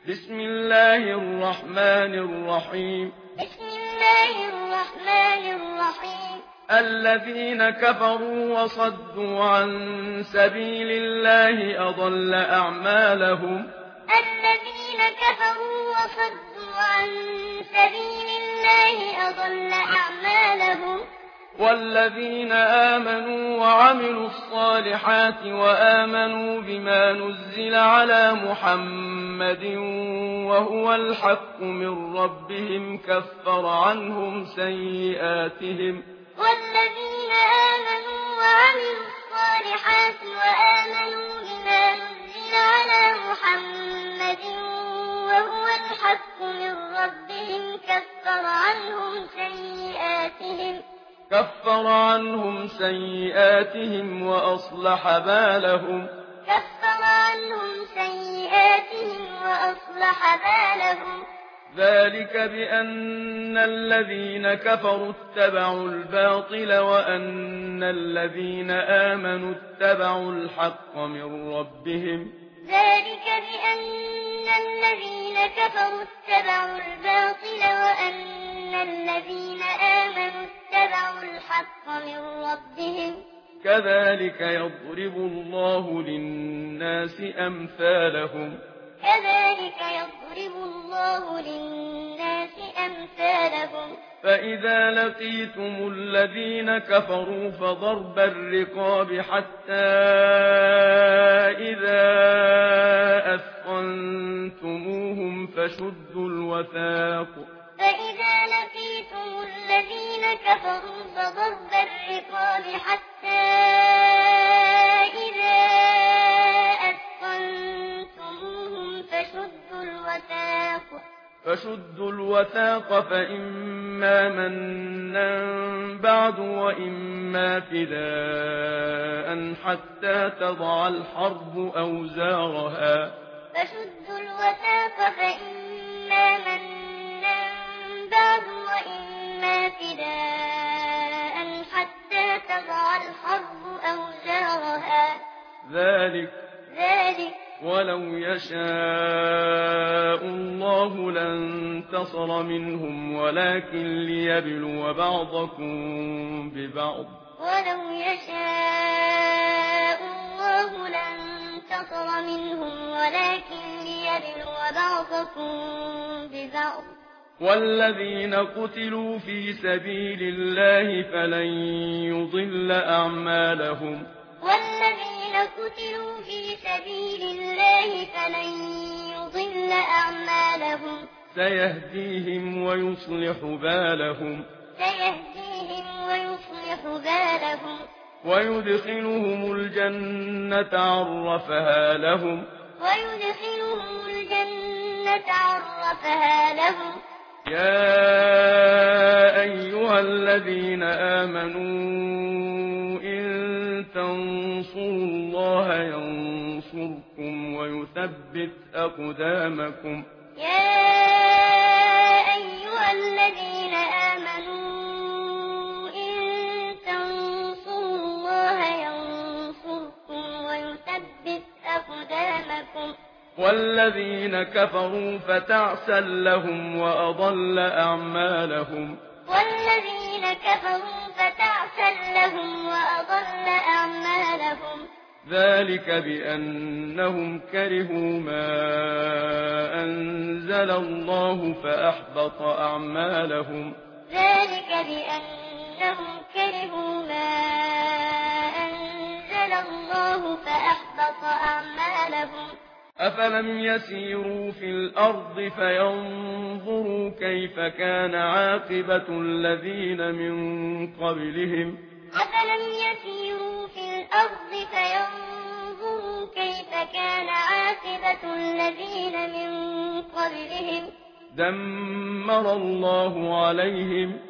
بسم الله الرحمن الرحيم بسم الله الرحمن الرحيم الذين كفروا وصدوا عن سبيل الله أضل أعمالهم الذين كفروا وصدوا عن سبيل الله أضل أعمالهم والذين آمنوا وعملوا الصالحات وآمنوا بما نزل على محمد وهو الحق من ربهم كفر عنهم سيئاتهم والذين آمنوا وعملوا الصالحات وآمنوا بما نزل على محمد وهو الحق من ربهم كفر عنهم سيئاتهم وأصلح بالهم ذلك بأن الذين كفروا اتبعوا الباطل وأن الذين آمنوا اتبعوا الحق من ربهم ذلك بأن الذين كفروا اتبعوا الباطل وأن الذين آمنوا اتبعوا الحق من ربهم كذلك يضرب الله للناس أمثالهم فإذا لقيتم الذين كفروا فضرب الرقاب حتى إذا أثخنتموهم فشدوا الوثاق فإما منا بعد وإما فداء حتى تضع الحرب أوزارها ذلك ولو يشاء الله لانتصر منهم ولكن ليبلو بعضكم ببعض والذين قتلوا في سبيل الله فلن يضل أعمالهم سيهديهم ويصلح بالهم ويدخلهم الجنة عرفها لهم يا أيها الذين آمنوا إن تنصروا الله ينصركم ويثبت أقدامكم والذين كفروا فتعسا لهم وأضل أعمالهم ذلك بأنهم كرهوا ما أنزل الله فأحبط أعمالهم أفلم يسيروا في الأرض فينظروا كيف كان عاقبة الذين من قبلهم دمر الله عليهم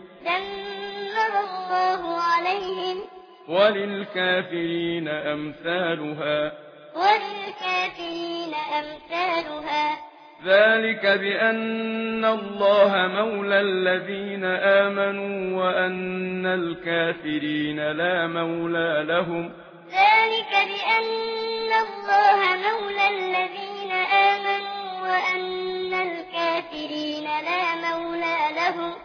وللكافرين أمثالها ذلك بأن الله مولى الذين آمنوا وأن الكافرين لا مولى لهم ذلك بأن الله مولى الذين آمنوا وأن الكافرين لا مولى لهم